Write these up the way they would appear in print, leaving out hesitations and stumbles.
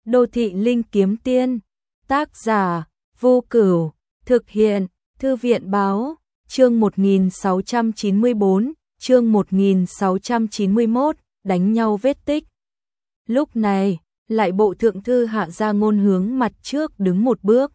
Đô thị linh kiếm tiên, tác giả, Vô Cửu, thực hiện, Thư viện báo, chương 1694, chương 1691, đánh nhau vết tích. Lúc này, lại bộ thượng thư Hạ Gia Ngôn hướng mặt trước đứng một bước.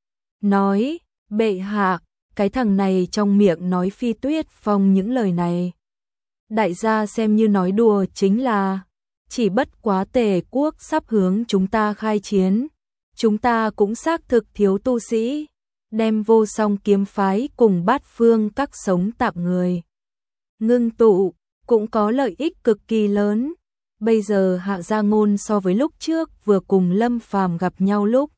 Nói, bệ hạ, cái thằng này trong miệng nói Phi Tuyết Phong những lời này. Đại gia xem như nói đùa chính là, chỉ bất quá Tề quốc sắp hướng chúng ta khai chiến. Chúng ta cũng xác thực thiếu tu sĩ, đem Vô Song kiếm phái cùng Bát Phương các sống tạm người. Ngưng tụ, cũng có lợi ích cực kỳ lớn. Bây giờ Hạ Gia Ngôn so với lúc trước vừa cùng Lâm Phàm gặp nhau lúc,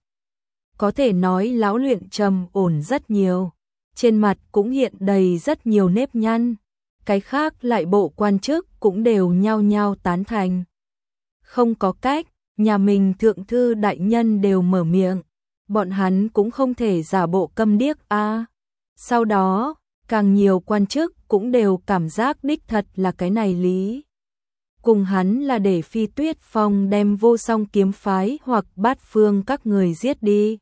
có thể nói lão luyện trầm ổn rất nhiều. Trên mặt cũng hiện đầy rất nhiều nếp nhăn. Cái khác lại bộ quan chức cũng đều nhao nhao tán thành. Không có cách, nhà mình thượng thư đại nhân đều mở miệng, bọn hắn cũng không thể giả bộ câm điếc a. Sau đó, càng nhiều quan chức cũng đều cảm giác đích thật là cái này lý. Cùng hắn là để Phi Tuyết Phong đem Vô Song kiếm phái hoặc Bát Phương các người giết đi.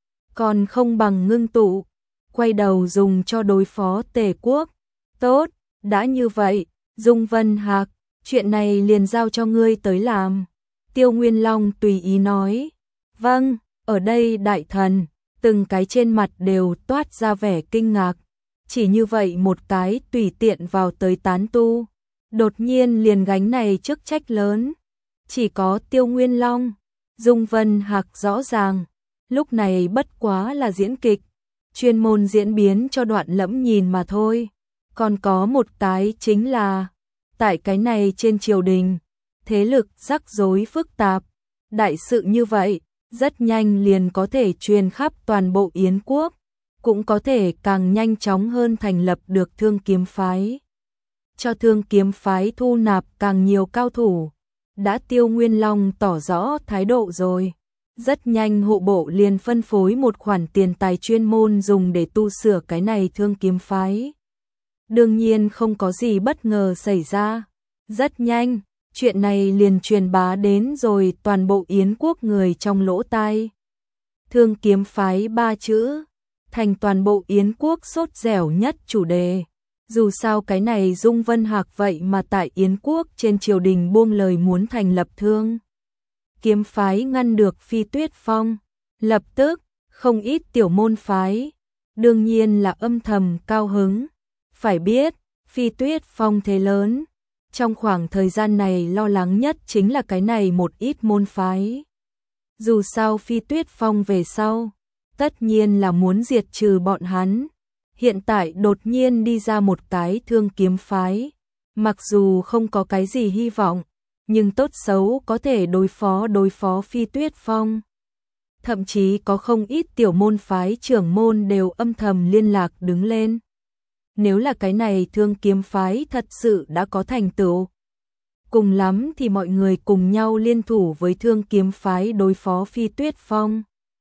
Còn không bằng ngưng tụ, quay đầu dùng cho đối phó Tề quốc. Tốt, đã như vậy, Dung Vân Hạc, chuyện này liền giao cho ngươi tới làm. Tiêu Nguyên Long tùy ý nói. Vâng, ở đây đại thần, từng cái trên mặt đều toát ra vẻ kinh ngạc. Chỉ như vậy một cái tùy tiện vào tới tán tu, đột nhiên liền gánh này chức trách lớn. Chỉ có Tiêu Nguyên Long, Dung Vân Hạc rõ ràng, lúc này bất quá là diễn kịch, chuyên môn diễn biến cho đoạn lẫm nhìn mà thôi. Còn có một cái chính là, tại cái này trên triều đình, thế lực rắc rối phức tạp, đại sự như vậy, rất nhanh liền có thể truyền khắp toàn bộ Yến quốc, cũng có thể càng nhanh chóng hơn thành lập được Thương Kiếm phái. Cho Thương Kiếm phái thu nạp càng nhiều cao thủ, đã Tiêu Nguyên Long tỏ rõ thái độ rồi. Rất nhanh hộ bộ liền phân phối một khoản tiền tài chuyên môn dùng để tu sửa cái này Thương Kiếm phái. Đương nhiên không có gì bất ngờ xảy ra. Rất nhanh, chuyện này liền truyền bá đến rồi toàn bộ Yến quốc người trong lỗ tai. Thương Kiếm phái 3 chữ, thành toàn bộ Yến quốc sốt dẻo nhất chủ đề. Dù sao cái này Dung Vân Hạc vậy mà tại Yến quốc trên triều đình buông lời muốn thành lập Thương Kiếm phái ngăn được Phi Tuyết Phong. Lập tức, không ít tiểu môn phái, đương nhiên là âm thầm cao hứng. Phải biết, Phi Tuyết Phong thế lớn, trong khoảng thời gian này lo lắng nhất chính là cái này một ít môn phái. Dù sao Phi Tuyết Phong về sau, tất nhiên là muốn diệt trừ bọn hắn. Hiện tại đột nhiên đi ra một cái Thương Kiếm phái, mặc dù không có cái gì hy vọng, nhưng tốt xấu có thể đối phó Phi Tuyết Phong. Thậm chí có không ít tiểu môn phái trưởng môn đều âm thầm liên lạc đứng lên. Nếu là cái này Thương Kiếm phái thật sự đã có thành tựu, cùng lắm thì mọi người cùng nhau liên thủ với Thương Kiếm phái đối phó Phi Tuyết Phong.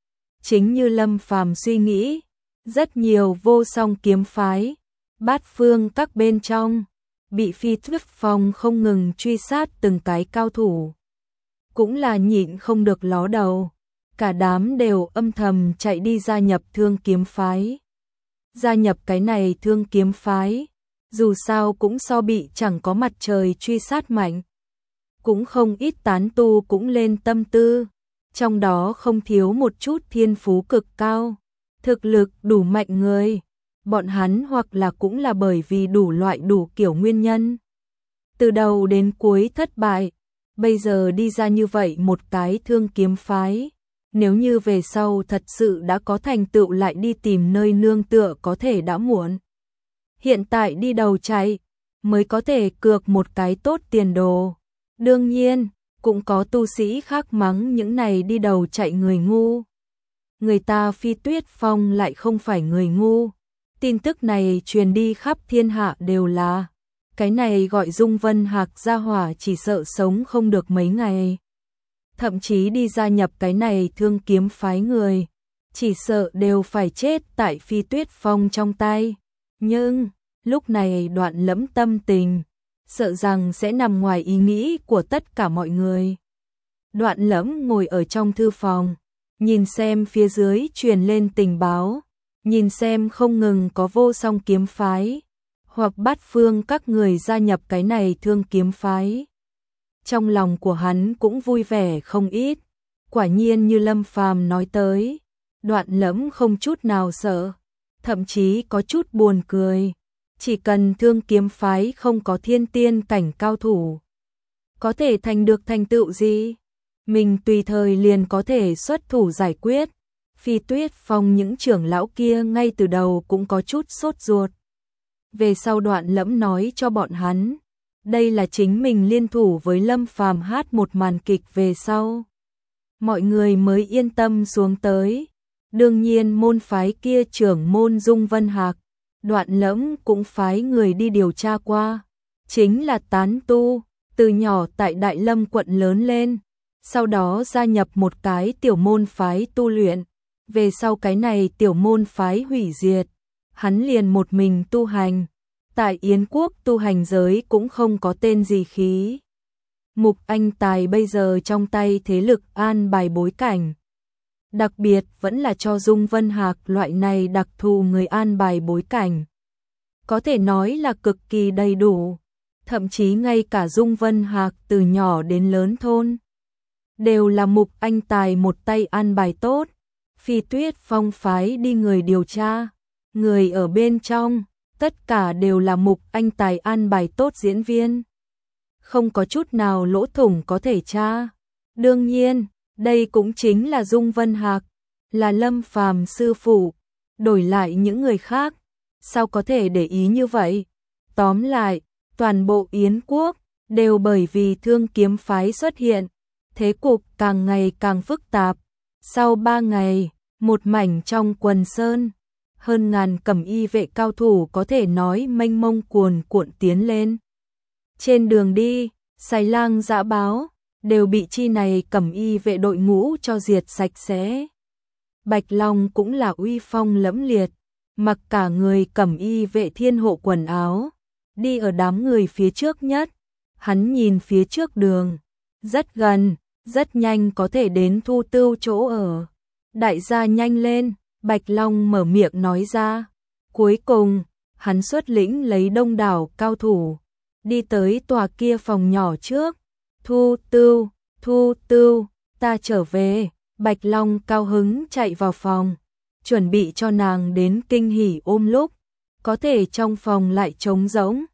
Chính như Lâm Phàm suy nghĩ, rất nhiều Vô Song kiếm phái, Bát Phương các bên trong, bị Phi Tuyết Phong không ngừng truy sát từng cái cao thủ. Cũng là nhịn không được ló đầu, cả đám đều âm thầm chạy đi gia nhập Thương Kiếm phái. Gia nhập cái này Thương Kiếm phái, dù sao cũng so bị chẳng có mặt trời truy sát mạnh. Cũng không ít tán tu cũng lên tâm tư, trong đó không thiếu một chút thiên phú cực cao, thực lực đủ mạnh người. Bọn hắn hoặc là cũng là bởi vì đủ loại đủ kiểu nguyên nhân, từ đầu đến cuối thất bại, bây giờ đi ra như vậy một cái Thương Kiếm phái. Nếu như về sau thật sự đã có thành tựu lại đi tìm nơi nương tựa có thể đã muộn. Hiện tại đi đầu chạy, mới có thể cược một cái tốt tiền đồ. Đương nhiên, cũng có tu sĩ khác mắng những này đi đầu chạy người ngu. Người ta Phi Tuyết Phong lại không phải người ngu. Tin tức này truyền đi khắp thiên hạ đều là, cái này gọi Dung Vân Hạc gia hỏa chỉ sợ sống không được mấy ngày. Thậm chí đi gia nhập cái này Thương Kiếm phái người, chỉ sợ đều phải chết tại Phi Tuyết Phong trong tay. Nhưng, lúc này đoạn lẫm tâm tình, sợ rằng sẽ nằm ngoài ý nghĩ của tất cả mọi người. Đoạn Lẫm ngồi ở trong thư phòng, nhìn xem phía dưới truyền lên tình báo, nhìn xem không ngừng có Vô Song kiếm phái hoặc Bát Phương các người gia nhập cái này Thương kiếm phái. Trong lòng của hắn cũng vui vẻ không ít, quả nhiên như Lâm Phàm nói tới, Đoạn Lẫm không chút nào sợ, thậm chí có chút buồn cười, chỉ cần Thương kiếm phái không có thiên tiên cảnh cao thủ, có thể thành được thành tựu gì, mình tùy thời liền có thể xuất thủ giải quyết. Phi Tuyết Phong những trưởng lão kia ngay từ đầu cũng có chút sốt ruột. Về sau Đoạn Lẫm nói cho bọn hắn, đây là chính mình liên thủ với Lâm Phàm hát một màn kịch về sau. Mọi người mới yên tâm xuống tới. Đương nhiên môn phái kia trưởng môn Dung Vân Hạc, Đoạn Lẫm cũng phái người đi điều tra qua. Chính là tán tu, từ nhỏ tại Đại Lâm quận lớn lên, sau đó gia nhập một cái tiểu môn phái tu luyện. Về sau cái này tiểu môn phái hủy diệt, hắn liền một mình tu hành. Tại Yến quốc tu hành giới cũng không có tên gì khí. Mục Anh Tài bây giờ trong tay thế lực an bài bối cảnh. Đặc biệt vẫn là cho Dung Vân Hạc loại này đặc thù người an bài bối cảnh. Có thể nói là cực kỳ đầy đủ. Thậm chí ngay cả Dung Vân Hạc từ nhỏ đến lớn thôn đều là Mục Anh Tài một tay an bài tốt. Phi Tuyết Phong phái đi người điều tra, người ở bên trong, tất cả đều là Mục Anh Tài an bài tốt diễn viên. Không có chút nào lỗ thủng có thể tra. Đương nhiên, đây cũng chính là Dung Vân Hạc, là Lâm Phàm sư phụ, đổi lại những người khác, sao có thể để ý như vậy? Tóm lại, toàn bộ Yến quốc đều bởi vì Thương kiếm phái xuất hiện, thế cục càng ngày càng phức tạp. Sau 3 ngày, một mảnh trong quần sơn, hơn ngàn cẩm y vệ cao thủ có thể nói mênh mông cuồn cuộn tiến lên. Trên đường đi, Sài Lang Dã Báo đều bị chi này cẩm y vệ đội ngũ cho diệt sạch sẽ. Bạch Long cũng là uy phong lẫm liệt, mặc cả người cẩm y vệ thiên hộ quần áo, đi ở đám người phía trước nhất. Hắn nhìn phía trước đường, rất gần, rất nhanh có thể đến Thu Tưu chỗ ở. Đại gia nhanh lên, Bạch Long mở miệng nói ra. Cuối cùng, hắn xuất lĩnh lấy đông đảo cao thủ, đi tới tòa kia phòng nhỏ trước. Thu Tưu, ta trở về. Bạch Long cao hứng chạy vào phòng, chuẩn bị cho nàng đến kinh hỉ ôm lúc. Có thể trong phòng lại trống rỗng.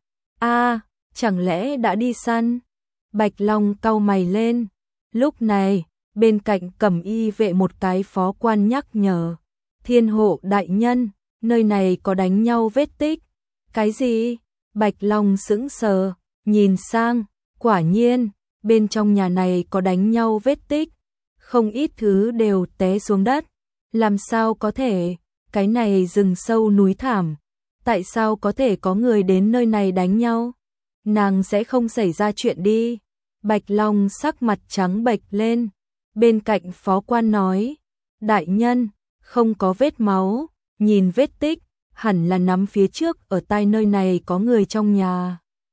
Chẳng lẽ đã đi săn? Bạch Long cau mày lên. Lúc này, bên cạnh cẩm y vệ một cái phó quan nhắc nhở. Thiên hộ đại nhân, nơi này có đánh nhau vết tích. Cái gì? Bạch Long sững sờ, nhìn sang, quả nhiên, bên trong nhà này có đánh nhau vết tích. Không ít thứ đều té xuống đất. Làm sao có thể? Cái này rừng sâu núi thảm. Tại sao có thể có người đến nơi này đánh nhau? Nàng sẽ không xảy ra chuyện đi. Bạch Long sắc mặt trắng bệch lên. Bên cạnh phó quan nói, đại nhân, không có vết máu, nhìn vết tích, hẳn là nắm phía trước ở tai nơi này có người trong nhà.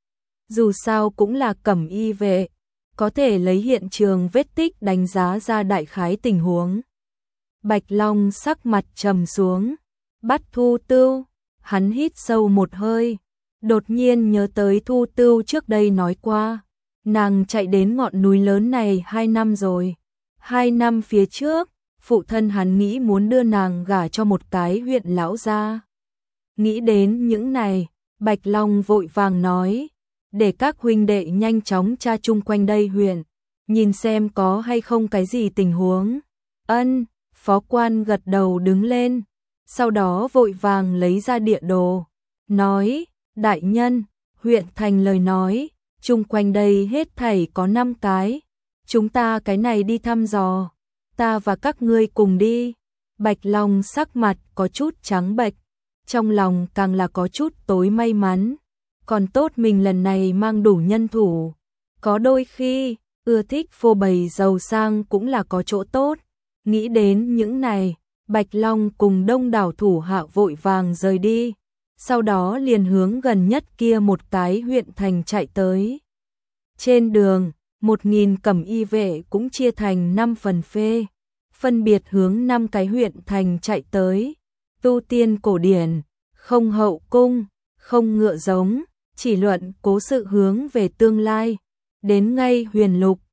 Dù sao cũng là cẩm y vệ, có thể lấy hiện trường vết tích đánh giá ra đại khái tình huống. Bạch Long sắc mặt trầm xuống, bắt Thu Tưu, hắn hít sâu một hơi, đột nhiên nhớ tới Thu Tưu trước đây nói qua, nàng chạy đến ngọn núi lớn này 2 năm rồi. 2 năm phía trước, phụ thân hắn nghĩ muốn đưa nàng gả cho một cái huyện lão gia. Nghĩ đến những này, Bạch Long vội vàng nói, để các huynh đệ nhanh chóng tra chung quanh đây huyện, nhìn xem có hay không cái gì tình huống. Ân, phó quan gật đầu đứng lên, sau đó vội vàng lấy ra địa đồ, nói, đại nhân, huyện thành lời nói, chung quanh đây hết thảy có 5 cái, chúng ta cái này đi thăm dò, ta và các ngươi cùng đi. Bạch Long sắc mặt có chút trắng bệch, trong lòng càng là có chút tối may mắn, còn tốt mình lần này mang đủ nhân thủ, có đôi khi, ưa thích phô bày giàu sang cũng là có chỗ tốt. Nghĩ đến những này, Bạch Long cùng đông đảo thủ hạ vội vàng rời đi, sau đó liền hướng gần nhất kia một cái huyện thành chạy tới. Trên đường, 1.000 cẩm y vệ cũng chia thành 5 phần phê, phân biệt hướng 5 cái huyện thành chạy tới. Tu tiên cổ điển, không hậu cung, không ngựa giống, chỉ luận cố sự hướng về tương lai. Đến ngay Huyền Lục,